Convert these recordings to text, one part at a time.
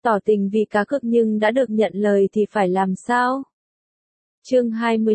tỏ tình vì cá cược nhưng đã được nhận lời thì phải làm sao? Chương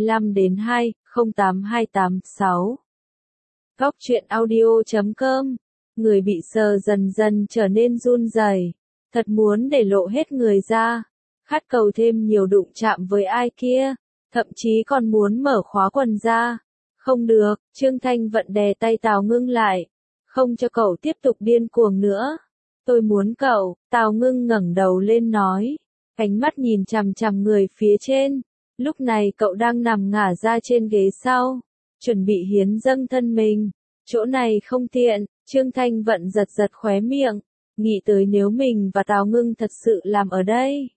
25-2-08286 Góc truyện audio.com Người bị sờ dần dần trở nên run rẩy, thật muốn để lộ hết người ra, khát cầu thêm nhiều đụng chạm với ai kia, thậm chí còn muốn mở khóa quần ra. Không được, Trương Thanh Vận đè tay Tào Ngưng lại, không cho cậu tiếp tục điên cuồng nữa. Tôi muốn cậu, Tào Ngưng ngẩng đầu lên nói, ánh mắt nhìn chằm chằm người phía trên. Lúc này cậu đang nằm ngả ra trên ghế sau, chuẩn bị hiến dâng thân mình. Chỗ này không tiện, Trương Thanh Vận giật giật khóe miệng, nghĩ tới nếu mình và Tào Ngưng thật sự làm ở đây.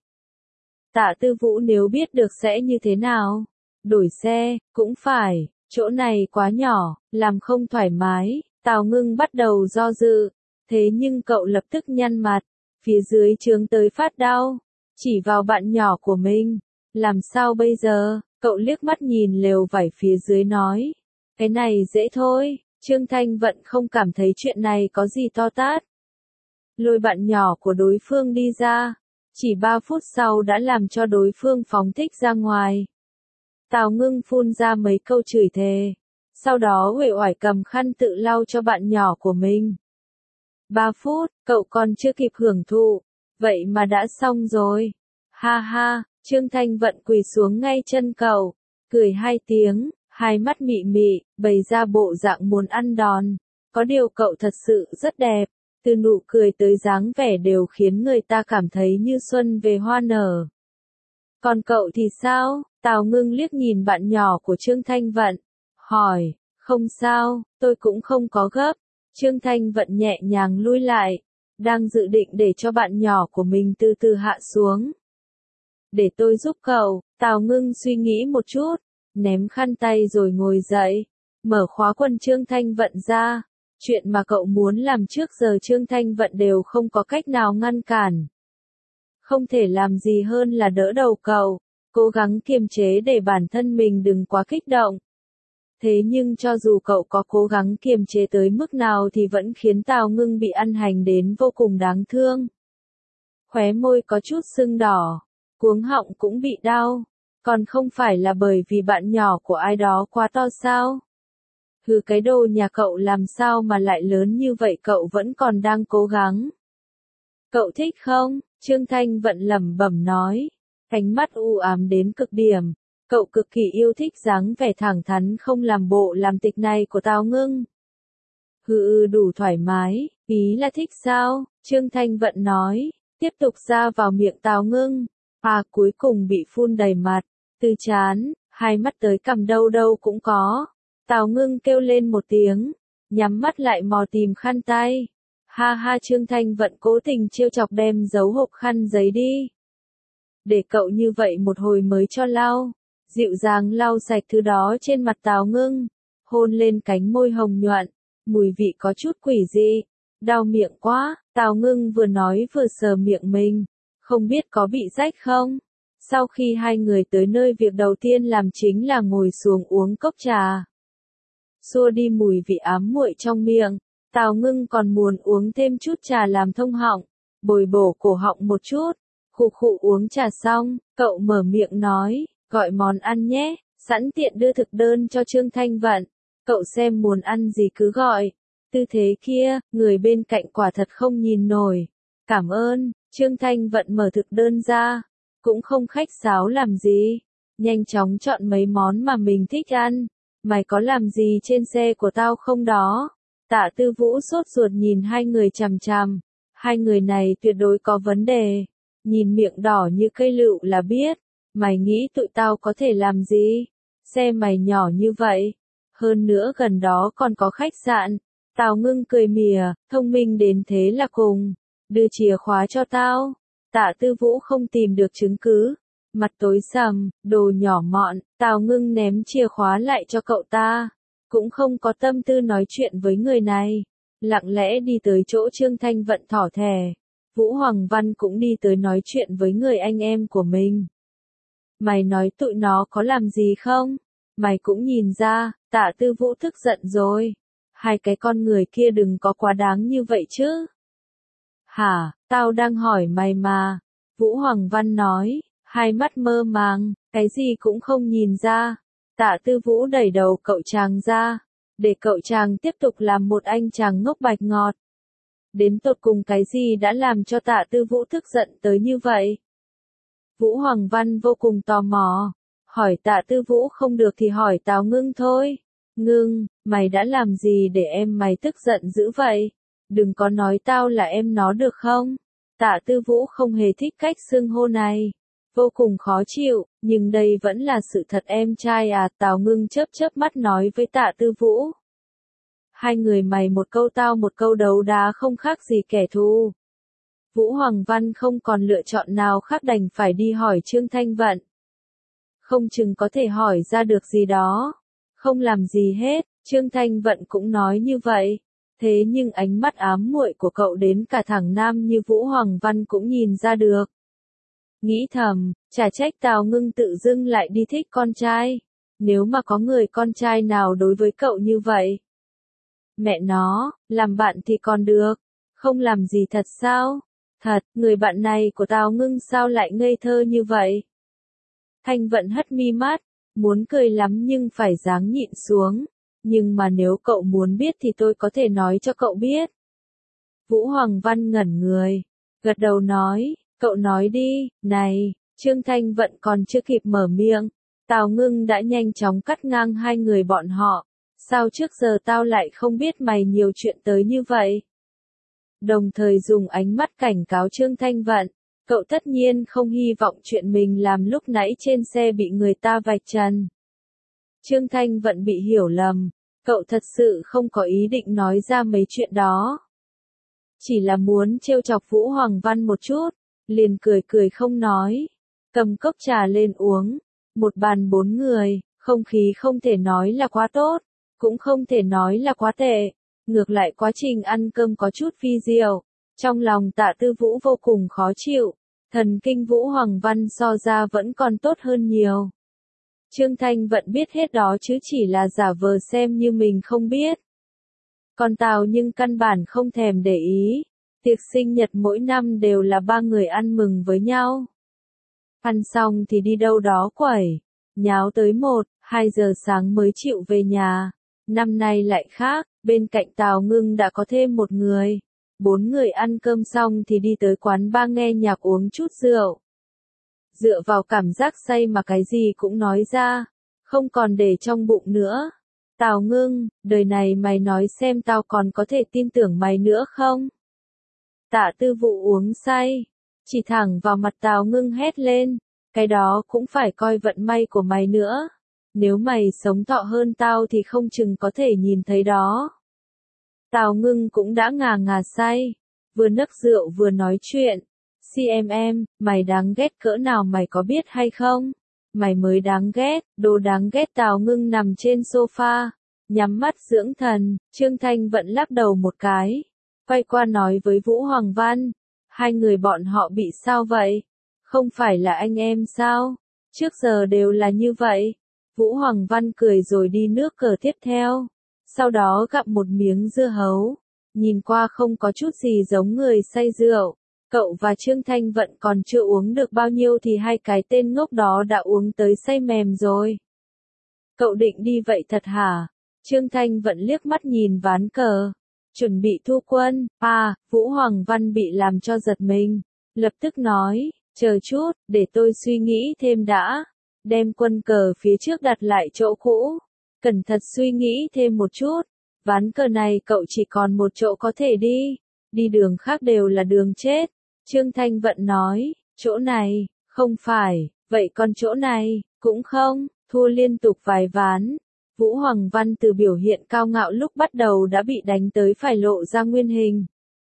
Tạ Tư Vũ nếu biết được sẽ như thế nào? Đổi xe, cũng phải, chỗ này quá nhỏ, làm không thoải mái. Tào Ngưng bắt đầu do dự, thế nhưng cậu lập tức nhăn mặt, phía dưới chướng tới phát đau, chỉ vào bạn nhỏ của mình. Làm sao bây giờ? Cậu liếc mắt nhìn lều vải phía dưới nói, cái này dễ thôi. Trương Thanh Vận không cảm thấy chuyện này có gì to tát. Lôi bạn nhỏ của đối phương đi ra, chỉ 3 phút sau đã làm cho đối phương phóng thích ra ngoài. Tào Ngưng phun ra mấy câu chửi thề, sau đó uể oải cầm khăn tự lau cho bạn nhỏ của mình. 3 phút, cậu còn chưa kịp hưởng thụ, vậy mà đã xong rồi. Ha ha, Trương Thanh Vận quỳ xuống ngay chân cậu, cười 2 tiếng. Hai mắt mị mị, bày ra bộ dạng muốn ăn đòn. Có điều cậu thật sự rất đẹp, từ nụ cười tới dáng vẻ đều khiến người ta cảm thấy như xuân về hoa nở. Còn cậu thì sao? Tào Ngưng liếc nhìn bạn nhỏ của Trương Thanh Vận, hỏi, không sao, tôi cũng không có gấp. Trương Thanh Vận nhẹ nhàng lui lại, đang dự định để cho bạn nhỏ của mình từ từ hạ xuống. Để tôi giúp cậu, Tào Ngưng suy nghĩ một chút. Ném khăn tay rồi ngồi dậy, mở khóa quần Trương Thanh Vận ra. Chuyện mà cậu muốn làm trước giờ Trương Thanh Vận đều không có cách nào ngăn cản. Không thể làm gì hơn là đỡ đầu cậu, cố gắng kiềm chế để bản thân mình đừng quá kích động. Thế nhưng cho dù cậu có cố gắng kiềm chế tới mức nào thì vẫn khiến Tào Ngưng bị ăn hành đến vô cùng đáng thương. Khóe môi có chút sưng đỏ, cuống họng cũng bị đau. Còn không phải là bởi vì bạn nhỏ của ai đó quá to sao? Hừ, cái đồ nhà cậu làm sao mà lại lớn như vậy, cậu vẫn còn đang cố gắng. Cậu thích không? Trương Thanh Vận lẩm bẩm nói, ánh mắt u ám đến cực điểm. Cậu cực kỳ yêu thích dáng vẻ thẳng thắn không làm bộ làm tịch này của Tào Ngưng. Hừ, đủ thoải mái, ý là thích sao? Trương Thanh Vận nói, tiếp tục ra vào miệng Tào Ngưng. Cuối cùng bị phun đầy mặt, từ trán, hai mắt tới cằm đâu đâu cũng có. Tào Ngưng kêu lên một tiếng, nhắm mắt lại mò tìm khăn tay. Ha ha, Trương Thanh Vận cố tình trêu chọc đem giấu hộp khăn giấy đi. Để cậu như vậy một hồi mới cho lau. Dịu dàng lau sạch thứ đó trên mặt Tào Ngưng, hôn lên cánh môi hồng nhuận, mùi vị có chút quỷ dị. Đau miệng quá, Tào Ngưng vừa nói vừa sờ miệng mình. Không biết có bị rách không? Sau khi hai người tới nơi, việc đầu tiên làm chính là ngồi xuống uống cốc trà. Xua đi mùi vị ám muội trong miệng, Tào Ngưng còn muốn uống thêm chút trà làm thông họng, bồi bổ cổ họng một chút. Khụ khụ, uống trà xong, cậu mở miệng nói, gọi món ăn nhé, sẵn tiện đưa thực đơn cho Trương Thanh Vận. Cậu xem muốn ăn gì cứ gọi. Tư thế kia, người bên cạnh quả thật không nhìn nổi. Cảm ơn. Trương Thanh Vận mở thực đơn ra, cũng không khách sáo làm gì, nhanh chóng chọn mấy món mà mình thích ăn. Mày có làm gì trên xe của tao không đó? Tạ Tư Vũ sốt ruột nhìn hai người chằm chằm, hai người này tuyệt đối có vấn đề. Nhìn miệng đỏ như cây lựu là biết, mày nghĩ tụi tao có thể làm gì? Xe mày nhỏ như vậy, hơn nữa gần đó còn có khách sạn. Tào Ngưng cười mỉa, thông minh đến thế là cùng. Đưa chìa khóa cho tao. Tạ Tư Vũ không tìm được chứng cứ, mặt tối sầm, đồ nhỏ mọn. Tào Ngưng ném chìa khóa lại cho cậu ta, cũng không có tâm tư nói chuyện với người này, lặng lẽ đi tới chỗ Trương Thanh Vận thỏ thẻ. Vũ Hoàng Văn cũng đi tới nói chuyện với người anh em của mình. Mày nói tụi nó có làm gì không? Mày cũng nhìn ra. Tạ Tư Vũ tức giận rồi. Hai cái con người kia đừng có quá đáng như vậy chứ. Hả, tao đang hỏi mày mà. Vũ Hoàng Văn nói, hai mắt mơ màng, cái gì cũng không nhìn ra. Tạ Tư Vũ đẩy đầu cậu chàng ra, để cậu chàng tiếp tục làm một anh chàng ngốc bạch ngọt. Đến tột cùng cái gì đã làm cho Tạ Tư Vũ tức giận tới như vậy? Vũ Hoàng Văn vô cùng tò mò, hỏi Tạ Tư Vũ không được thì hỏi Tào Ngưng thôi. Ngưng, mày đã làm gì để em mày tức giận dữ vậy? Đừng có nói tao là em nó được không? Tạ Tư Vũ không hề thích cách xưng hô này. Vô cùng khó chịu, nhưng đây vẫn là sự thật em trai à. Tào Ngưng chớp chớp mắt nói với Tạ Tư Vũ. Hai người mày một câu tao một câu đấu đá không khác gì kẻ thù. Vũ Hoàng Văn không còn lựa chọn nào khác đành phải đi hỏi Trương Thanh Vận. Không chừng có thể hỏi ra được gì đó. Không làm gì hết, Trương Thanh Vận cũng nói như vậy. Thế nhưng ánh mắt ám muội của cậu đến cả thằng nam như Vũ Hoàng Văn cũng nhìn ra được. Nghĩ thầm, chả trách Tào Ngưng tự dưng lại đi thích con trai. Nếu mà có người con trai nào đối với cậu như vậy. Mẹ nó, làm bạn thì còn được. Không làm gì thật sao? Thật, người bạn này của Tào Ngưng sao lại ngây thơ như vậy? Thanh Vận hất mi mắt, muốn cười lắm nhưng phải ráng nhịn xuống. Nhưng mà nếu cậu muốn biết thì tôi có thể nói cho cậu biết. Vũ Hoàng Văn ngẩn người, gật đầu nói, cậu nói đi. Này, Trương Thanh Vận còn chưa kịp mở miệng, Tào Ngưng đã nhanh chóng cắt ngang hai người bọn họ. Sao trước giờ tao lại không biết mày nhiều chuyện tới như vậy? Đồng thời dùng ánh mắt cảnh cáo Trương Thanh Vận, cậu tất nhiên không hy vọng chuyện mình làm lúc nãy trên xe bị người ta vạch trần. Trương Thanh Vận bị hiểu lầm, cậu thật sự không có ý định nói ra mấy chuyện đó. Chỉ là muốn trêu chọc Vũ Hoàng Văn một chút, liền cười cười không nói, cầm cốc trà lên uống. Một bàn 4 người, không khí không thể nói là quá tốt, cũng không thể nói là quá tệ. Ngược lại quá trình ăn cơm có chút vi diệu. Trong lòng Tạ Tư Vũ vô cùng khó chịu. Thần kinh Vũ Hoàng Văn so ra vẫn còn tốt hơn nhiều. Trương Thanh Vận biết hết đó chứ chỉ là giả vờ xem như mình không biết. Còn Tào nhưng căn bản không thèm để ý. Tiệc sinh nhật mỗi năm đều là 3 người ăn mừng với nhau. Ăn xong thì đi đâu đó quẩy. Nháo tới 1-2 giờ sáng mới chịu về nhà. Năm nay lại khác, bên cạnh Tào Ngưng đã có thêm một người. 4 người ăn cơm xong thì đi tới quán bar nghe nhạc uống chút rượu. Dựa vào cảm giác say mà cái gì cũng nói ra, không còn để trong bụng nữa. Tào Ngưng, đời này mày nói xem tao còn có thể tin tưởng mày nữa không? Tạ Tư Vũ uống say, chỉ thẳng vào mặt Tào Ngưng hét lên, cái đó cũng phải coi vận may của mày nữa. Nếu mày sống thọ hơn tao thì không chừng có thể nhìn thấy đó. Tào Ngưng cũng đã ngà ngà say, vừa nấc rượu vừa nói chuyện. CMM, mày đáng ghét cỡ nào mày có biết hay không? Mày mới đáng ghét, đồ đáng ghét. Tào Ngưng nằm trên sofa, nhắm mắt dưỡng thần. Trương Thanh Vận lắc đầu một cái, quay qua nói với Vũ Hoàng Văn, hai người bọn họ bị sao vậy? Không phải là anh em sao? Trước giờ đều là như vậy. Vũ Hoàng Văn cười rồi đi nước cờ tiếp theo. Sau đó gặm một miếng dưa hấu. Nhìn qua không có chút gì giống người say rượu. Cậu và Trương Thanh Vận còn chưa uống được bao nhiêu thì hai cái tên ngốc đó đã uống tới say mềm rồi. Cậu định đi vậy thật hả? Trương Thanh Vận liếc mắt nhìn ván cờ. Chuẩn bị thu quân. Vũ Hoàng Văn bị làm cho giật mình. Lập tức nói, chờ chút, để tôi suy nghĩ thêm đã. Đem quân cờ phía trước đặt lại chỗ cũ. Cẩn thận suy nghĩ thêm một chút. Ván cờ này cậu chỉ còn một chỗ có thể đi. Đi đường khác đều là đường chết. Trương Thanh Vận nói, chỗ này, không phải, vậy còn chỗ này, cũng không, thua liên tục vài ván. Vũ Hoàng Văn từ biểu hiện cao ngạo lúc bắt đầu đã bị đánh tới phải lộ ra nguyên hình.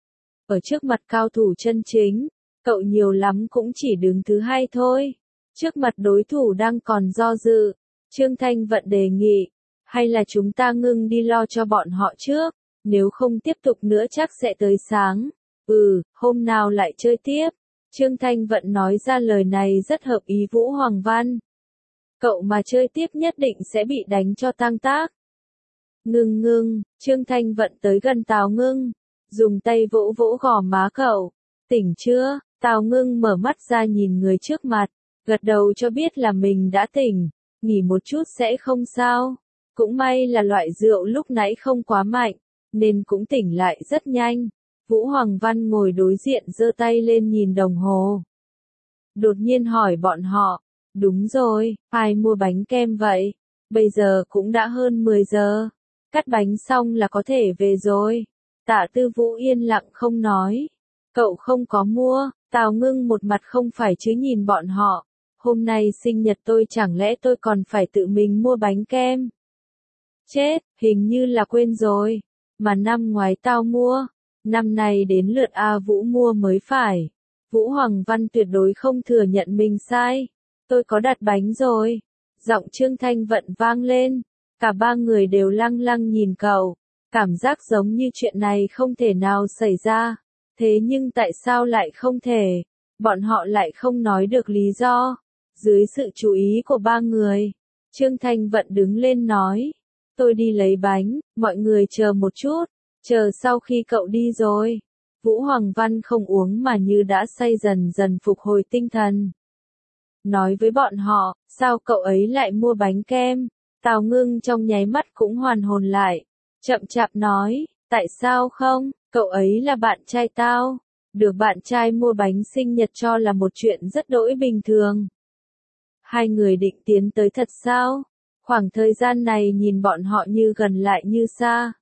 Ở trước mặt cao thủ chân chính, cậu nhiều lắm cũng chỉ đứng thứ 2 thôi. Trước mặt đối thủ đang còn do dự, Trương Thanh Vận đề nghị, hay là chúng ta ngưng đi lo cho bọn họ trước, nếu không tiếp tục nữa chắc sẽ tới sáng. Hôm nào lại chơi tiếp. Trương Thanh Vận nói ra lời này rất hợp ý Vũ Hoàng Văn. Cậu mà chơi tiếp nhất định sẽ bị đánh cho tang tác. Ngưng, Trương Thanh Vận tới gần Tào Ngưng, dùng tay vỗ vỗ gò má cậu. Tỉnh chưa? Tào Ngưng mở mắt ra nhìn người trước mặt, gật đầu cho biết là mình đã tỉnh, nghỉ một chút sẽ không sao. Cũng may là loại rượu lúc nãy không quá mạnh, nên cũng tỉnh lại rất nhanh. Vũ Hoàng Văn ngồi đối diện giơ tay lên nhìn đồng hồ. Đột nhiên hỏi bọn họ, đúng rồi, ai mua bánh kem vậy? Bây giờ cũng đã hơn 10 giờ, cắt bánh xong là có thể về rồi. Tạ Tư Vũ yên lặng không nói. Cậu không có mua, Tào Ngưng một mặt không phải chứ nhìn bọn họ. Hôm nay sinh nhật tôi chẳng lẽ tôi còn phải tự mình mua bánh kem? Chết, hình như là quên rồi. Mà năm ngoái tao mua, năm nay đến lượt A Vũ mua mới phải. Vũ Hoàng Văn tuyệt đối không thừa nhận mình sai. Tôi có đặt bánh rồi. Giọng Trương Thanh Vận vang lên. Cả ba người đều lăng lăng nhìn cậu. Cảm giác giống như chuyện này không thể nào xảy ra. Thế nhưng tại sao lại không thể? Bọn họ lại không nói được lý do. Dưới sự chú ý của ba người, Trương Thanh Vận đứng lên nói. Tôi đi lấy bánh, mọi người chờ một chút. Chờ sau khi cậu đi rồi. Vũ Hoàng Văn không uống mà như đã say dần dần phục hồi tinh thần. Nói với bọn họ, sao cậu ấy lại mua bánh kem? Tào Ngưng trong nháy mắt cũng hoàn hồn lại. Chậm chạp nói, tại sao không? Cậu ấy là bạn trai tao. Được bạn trai mua bánh sinh nhật cho là một chuyện rất đỗi bình thường. Hai người định tiến tới thật sao? Khoảng thời gian này nhìn bọn họ như gần lại như xa.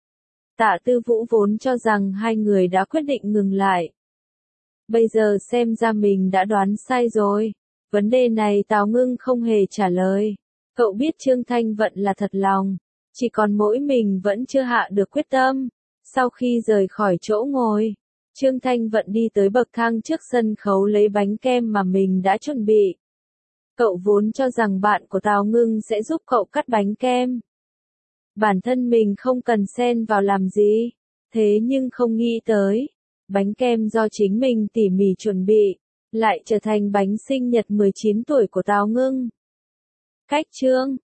Tạ Tư Vũ vốn cho rằng hai người đã quyết định ngừng lại. Bây giờ xem ra mình đã đoán sai rồi. Vấn đề này Tào Ngưng không hề trả lời. Cậu biết Trương Thanh Vận là thật lòng. Chỉ còn mỗi mình vẫn chưa hạ được quyết tâm. Sau khi rời khỏi chỗ ngồi, Trương Thanh Vận đi tới bậc thang trước sân khấu lấy bánh kem mà mình đã chuẩn bị. Cậu vốn cho rằng bạn của Tào Ngưng sẽ giúp cậu cắt bánh kem. Bản thân mình không cần xen vào làm gì. Thế nhưng không nghĩ tới, bánh kem do chính mình tỉ mỉ chuẩn bị, lại trở thành bánh sinh nhật 19 tuổi của Tào Ngưng. Cách chương